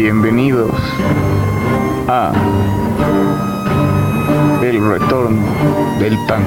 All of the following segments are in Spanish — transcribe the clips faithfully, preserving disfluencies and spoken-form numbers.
Bienvenidos a El Retorno del Tango.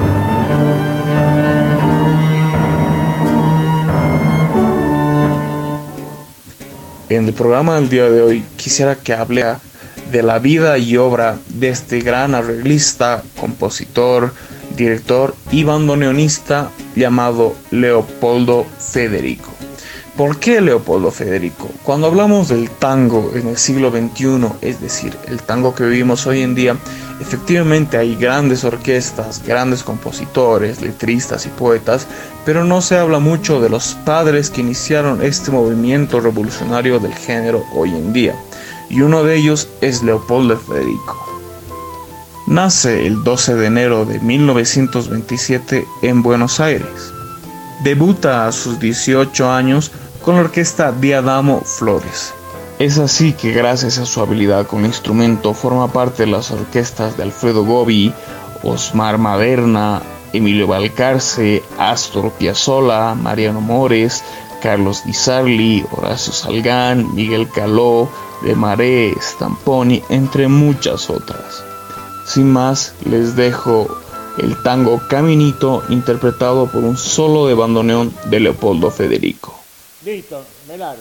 En el programa del día de hoy quisiera que hable de la vida y obra de este gran arreglista, compositor, director y bandoneonista llamado Leopoldo Federico. ¿Por qué Leopoldo Federico? Cuando hablamos del tango en el siglo veintiuno, es decir, el tango que vivimos hoy en día, efectivamente hay grandes orquestas, grandes compositores, letristas y poetas, pero no se habla mucho de los padres que iniciaron este movimiento revolucionario del género hoy en día, y uno de ellos es Leopoldo Federico. Nace el doce de enero de mil novecientos veintisiete en Buenos Aires. Debuta a sus dieciocho años con la orquesta Diadamo Flores. Es así que gracias a su habilidad con el instrumento forma parte de las orquestas de Alfredo Gobi, Osmar Maderna, Emilio Balcarce, Astor Piazzolla, Mariano Mores, Carlos Di Sarli, Horacio Salgán, Miguel Caló, De Maré, Stamponi, entre muchas otras. Sin más, les dejo el tango Caminito, interpretado por un solo de bandoneón de Leopoldo Federico. Listo, me largo.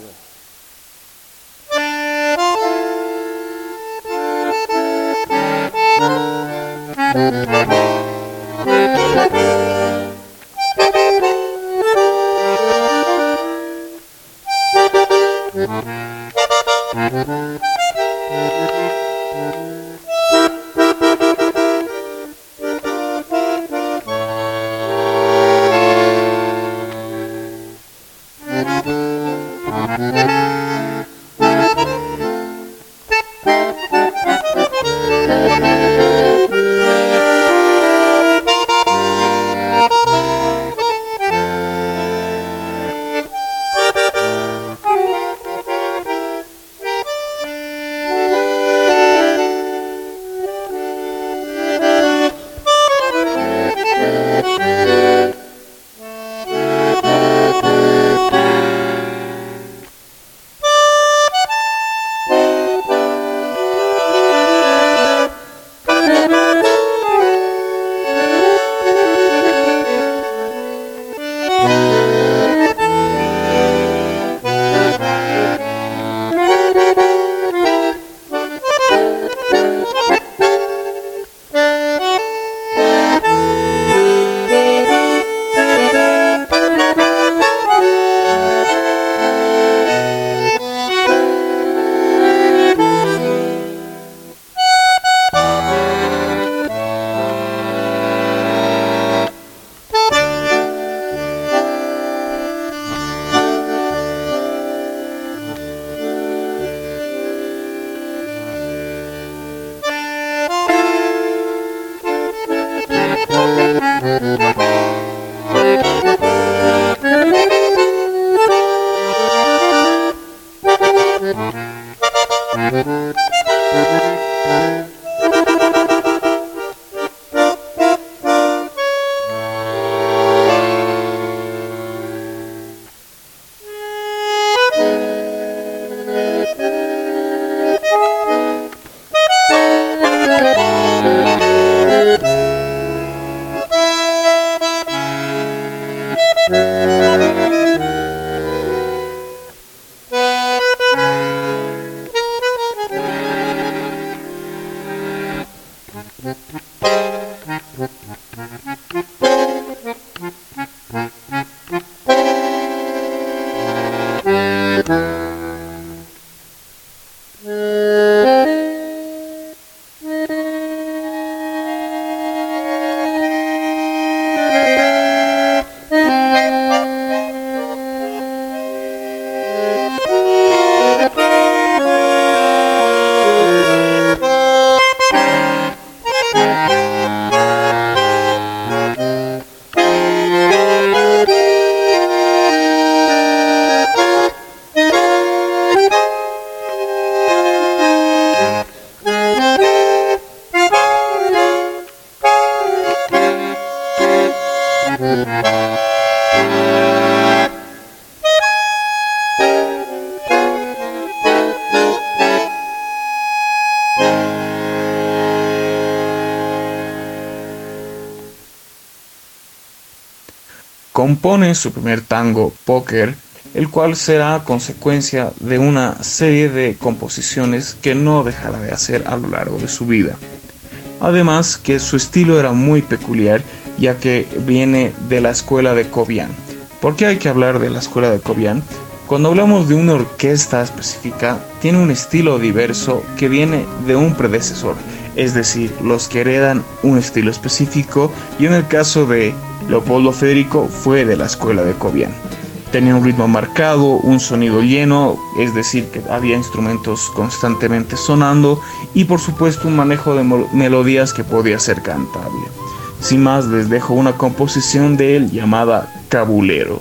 compone su primer tango, Póker, el cual será consecuencia de una serie de composiciones que no dejará de hacer a lo largo de su vida. Además que su estilo era muy peculiar, ya que viene de la escuela de Cobián. ¿Por qué hay que hablar de la escuela de Cobián? Cuando hablamos de una orquesta específica, tiene un estilo diverso que viene de un predecesor, es decir, los que heredan un estilo específico, y en el caso de Leopoldo Federico fue de la escuela de Cobián. Tenía un ritmo marcado, un sonido lleno, es decir, que había instrumentos constantemente sonando y por supuesto un manejo de melodías que podía ser cantable. Sin más, les dejo una composición de él llamada Cabulero.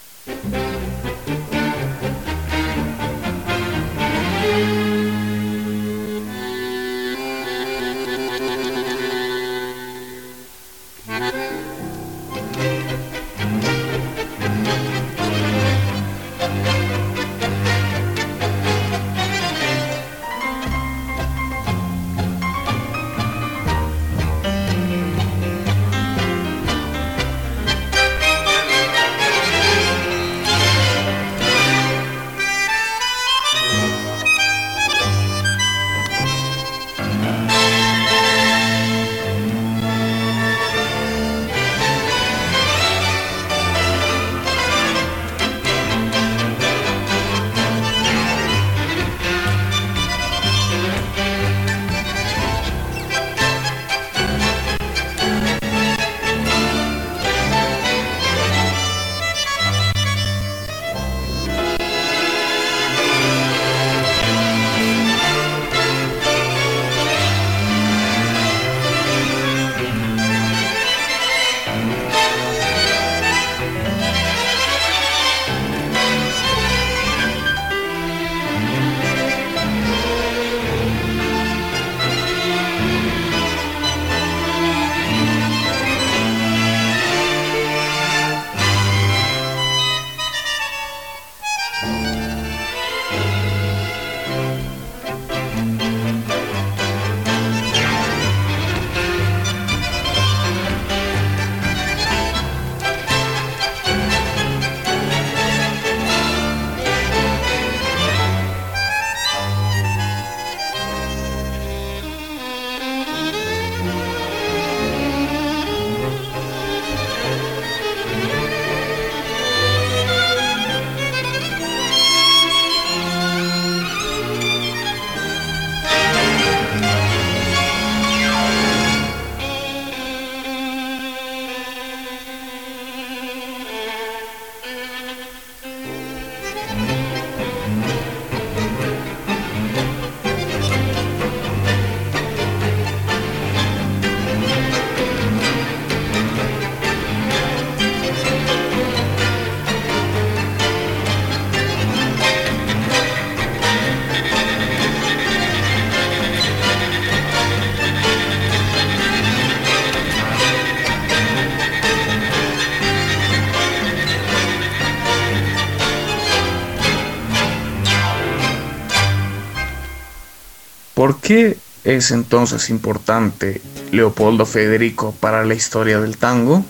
¿Por qué es entonces importante Leopoldo Federico para la historia del tango?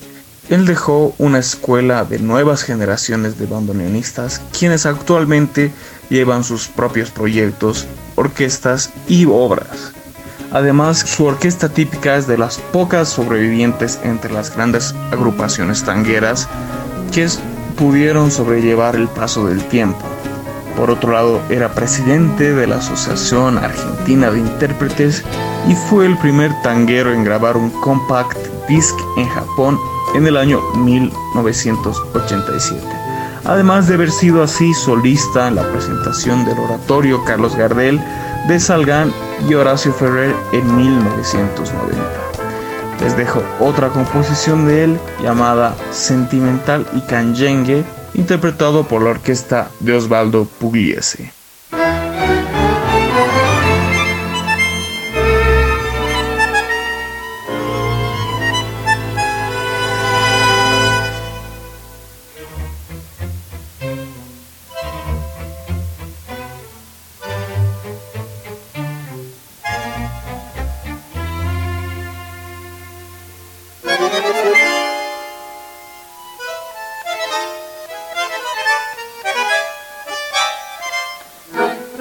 Él dejó una escuela de nuevas generaciones de bandoneonistas, quienes actualmente llevan sus propios proyectos, orquestas y obras. Además, su orquesta típica es de las pocas sobrevivientes entre las grandes agrupaciones tangueras que pudieron sobrellevar el paso del tiempo. Por otro lado, era presidente de la Asociación Argentina de Intérpretes y fue el primer tanguero en grabar un compact disc en Japón en el año mil novecientos ochenta y siete. Además de haber sido así solista en la presentación del oratorio Carlos Gardel de Salgán y Horacio Ferrer en mil novecientos noventa. Les dejo otra composición de él llamada Sentimental y Canyengue, interpretado por la orquesta de Osvaldo Pugliese.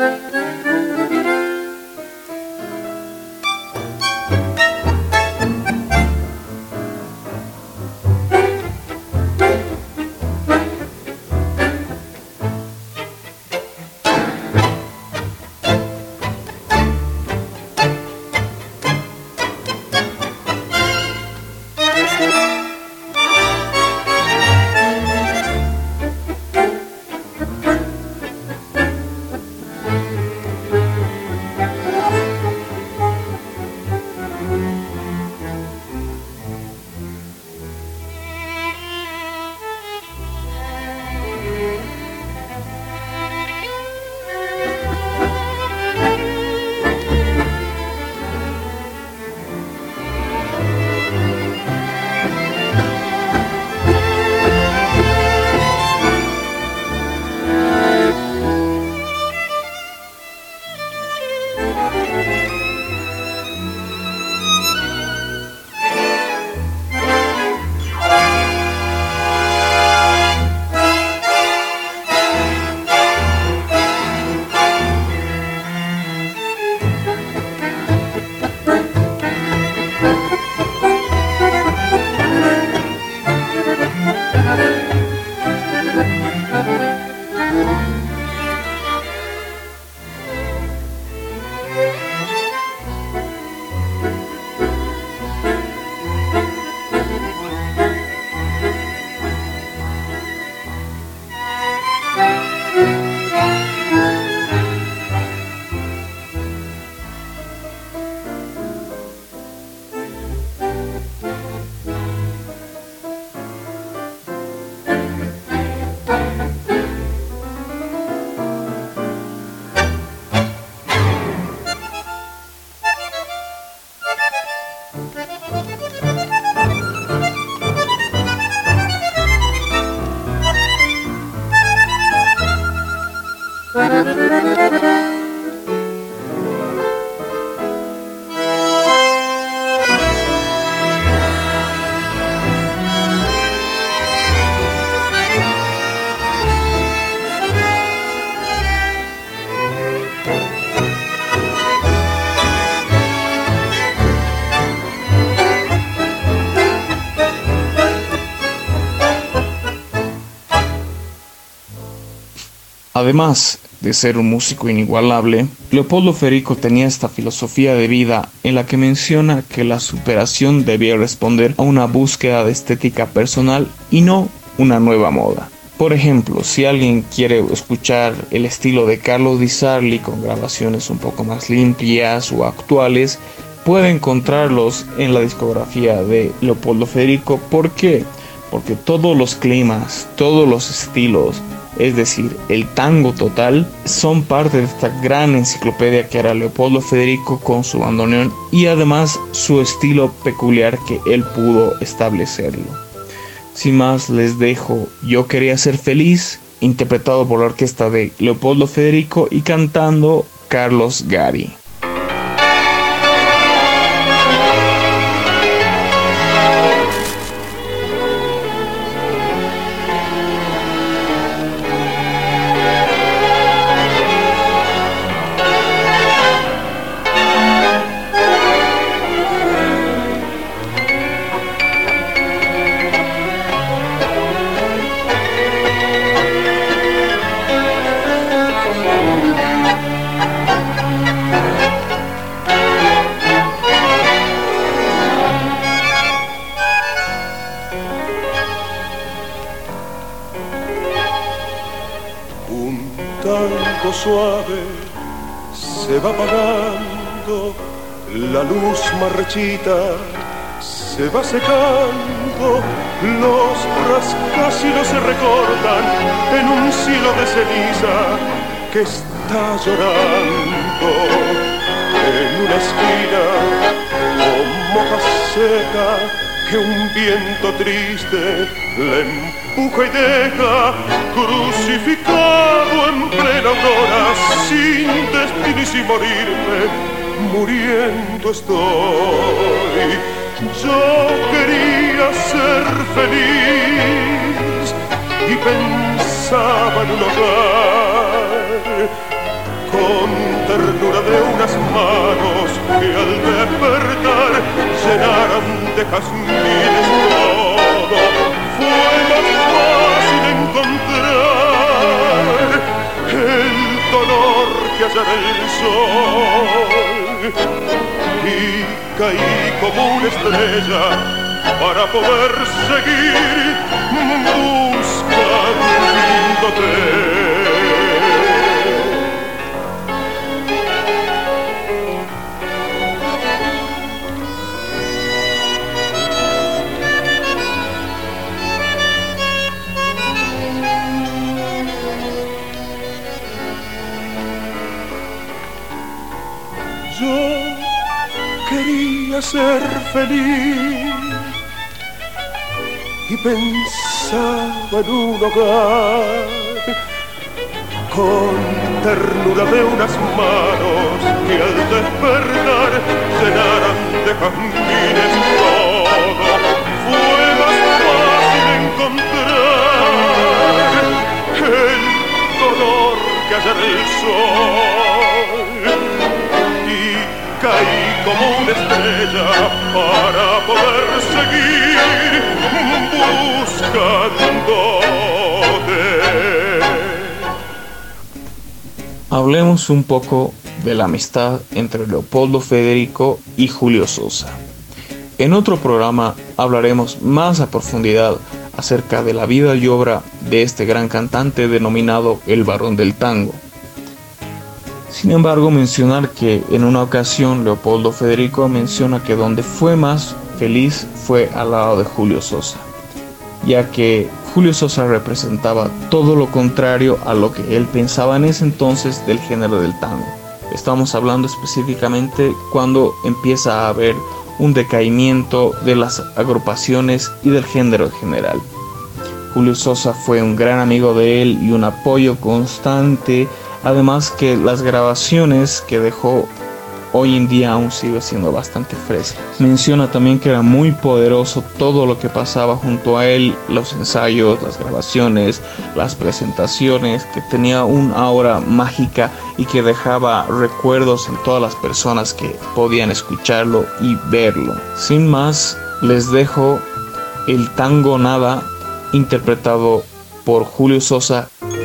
Además de ser un músico inigualable, Leopoldo Federico tenía esta filosofía de vida en la que menciona que la superación debía responder a una búsqueda de estética personal y no una nueva moda. Por ejemplo, si alguien quiere escuchar el estilo de Carlos Di Sarli con grabaciones un poco más limpias o actuales, puede encontrarlos en la discografía de Leopoldo Federico. ¿Por qué? Porque todos los climas, todos los estilos, es decir, el tango total, son parte de esta gran enciclopedia que era Leopoldo Federico con su bandoneón y además su estilo peculiar que él pudo establecerlo. Sin más, les dejo Yo quería ser feliz, interpretado por la orquesta de Leopoldo Federico y cantando Carlos Gari. Tango suave se va apagando, la luz marchita se va secando, los rascacielos se recortan en un cielo de ceniza que está llorando en una esquina como hoja seca que un viento triste le empuja y deja crucificado en plena aurora, sin destino y sin morirme, muriendo estoy. Yo quería ser feliz y pensaba en un hogar con jazmines todo fue más fácil encontrar el dolor que hallar el sol. Y caí como una estrella para poder seguir buscándote. Yo quería ser feliz y pensaba en un hogar con ternura de unas manos que al despertar llenaran de jazmines todo. Fue más fácil encontrar el dolor que hallar el sol. Caí como una estrella para poder seguir buscándote. Hablemos un poco de la amistad entre Leopoldo Federico y Julio Sosa. En otro programa hablaremos más a profundidad acerca de la vida y obra de este gran cantante denominado el Barón del Tango. Sin embargo, mencionar que en una ocasión Leopoldo Federico menciona que donde fue más feliz fue al lado de Julio Sosa, ya que Julio Sosa representaba todo lo contrario a lo que él pensaba en ese entonces del género del tango. Estamos hablando específicamente cuando empieza a haber un decaimiento de las agrupaciones y del género en general. Julio Sosa fue un gran amigo de él y un apoyo constante. Además que las grabaciones que dejó hoy en día aún sigue siendo bastante frescas. Menciona también que era muy poderoso todo lo que pasaba junto a él, los ensayos, las grabaciones, las presentaciones, que tenía una aura mágica y que dejaba recuerdos en todas las personas que podían escucharlo y verlo. Sin más, les dejo el Tango Nada, interpretado por Julio Sosa.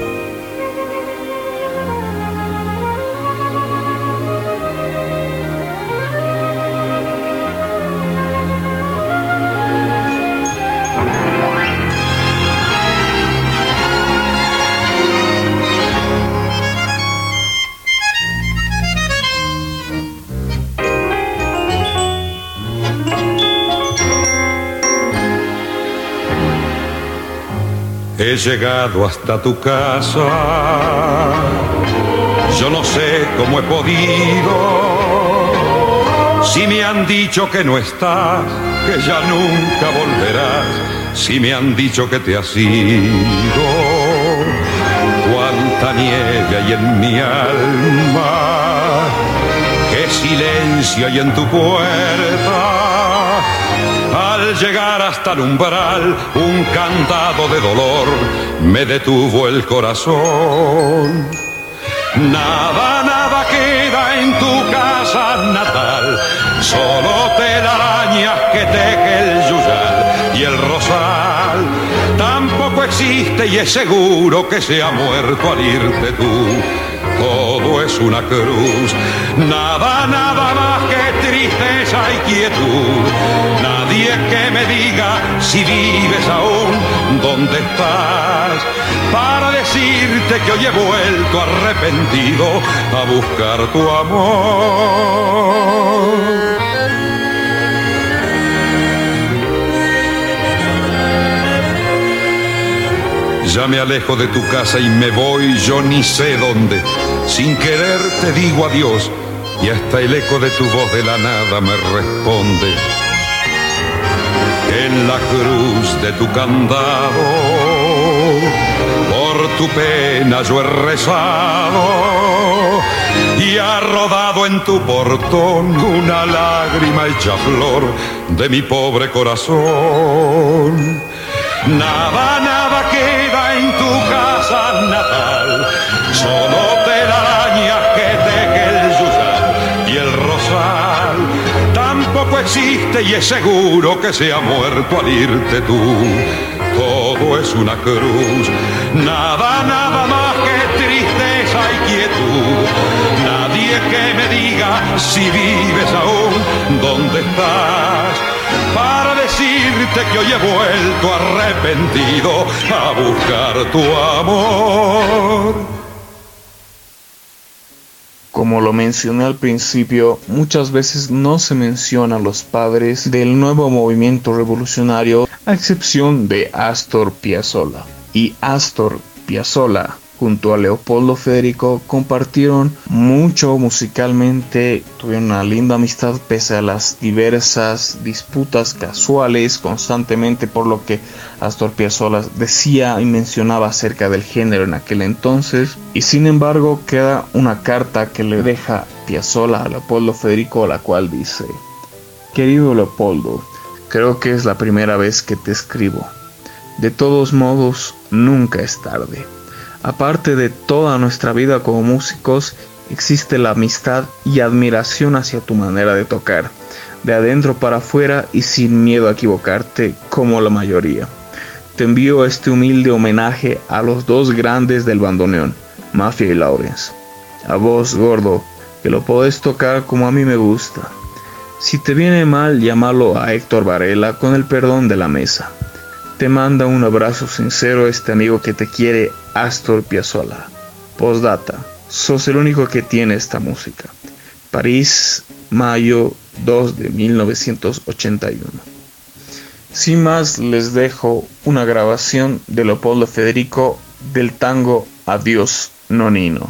He llegado hasta tu casa, yo no sé cómo he podido. Si me han dicho que no estás, que ya nunca volverás, si me han dicho que te has ido. Cuánta nieve hay en mi alma, qué silencio hay en tu puerta. Al llegar hasta el umbral, un candado de dolor me detuvo el corazón. Nada, nada queda en tu casa natal, solo telarañas que teje el yuyal y el rosal. Tampoco existe y es seguro que se ha muerto al irte tú. Todo es una cruz, nada, nada más que tristeza y quietud. Nadie que me diga si vives aún, dónde estás, para decirte que hoy he vuelto arrepentido a buscar tu amor. Ya me alejo de tu casa y me voy yo ni sé dónde. Sin querer te digo adiós y hasta el eco de tu voz de la nada me responde. En la cruz de tu candado, por tu pena yo he rezado y ha rodado en tu portón una lágrima hecha flor de mi pobre corazón. Nada, nada queda en tu casa natal, solo telarañas que teje el yuyal y el rosal. Tampoco existe triste y es seguro que se ha muerto al irte tú. Todo es una cruz, nada, nada más que tristeza y quietud. Nadie que me diga si vives aún, dónde estás, para decirte que hoy he vuelto arrepentido a buscar tu amor. Como lo mencioné al principio, muchas veces no se mencionan los padres del nuevo movimiento revolucionario, a excepción de Astor Piazzolla. Y Astor Piazzolla, junto a Leopoldo Federico, compartieron mucho musicalmente, tuvieron una linda amistad pese a las diversas disputas casuales constantemente, por lo que Astor Piazzolla decía y mencionaba acerca del género en aquel entonces. Y sin embargo queda una carta que le deja Piazzolla a Leopoldo Federico, la cual dice: querido Leopoldo, creo que es la primera vez que te escribo. De todos modos, nunca es tarde. Aparte de toda nuestra vida como músicos, existe la amistad y admiración hacia tu manera de tocar, de adentro para afuera y sin miedo a equivocarte como la mayoría. Te envío este humilde homenaje a los dos grandes del bandoneón, Mafia y Lawrence. A vos, gordo, que lo podés tocar como a mí me gusta. Si te viene mal, llámalo a Héctor Varela con el perdón de la mesa. Te manda un abrazo sincero este amigo que te quiere, Astor Piazzolla. Postdata, sos el único que tiene esta música. París, mayo dos de mil novecientos ochenta y uno. Sin más, les dejo una grabación de Leopoldo Federico del tango Adiós Nonino.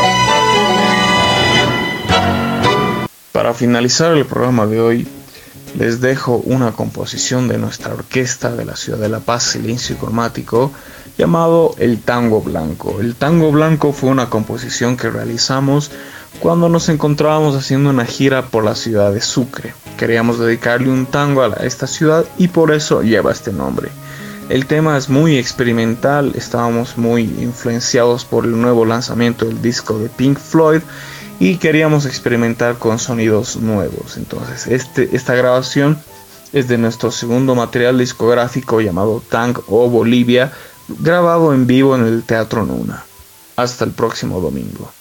Para finalizar el programa de hoy, les dejo una composición de nuestra orquesta de la ciudad de La Paz, Silencio Cromático, llamado El Tango Blanco. El Tango Blanco fue una composición que realizamos cuando nos encontrábamos haciendo una gira por la ciudad de Sucre. Queríamos dedicarle un tango a esta ciudad y por eso lleva este nombre. El tema es muy experimental, estábamos muy influenciados por el nuevo lanzamiento del disco de Pink Floyd y queríamos experimentar con sonidos nuevos. Entonces este, esta grabación es de nuestro segundo material discográfico llamado Tang o Bolivia, grabado en vivo en el Teatro Nuna. Hasta el próximo domingo.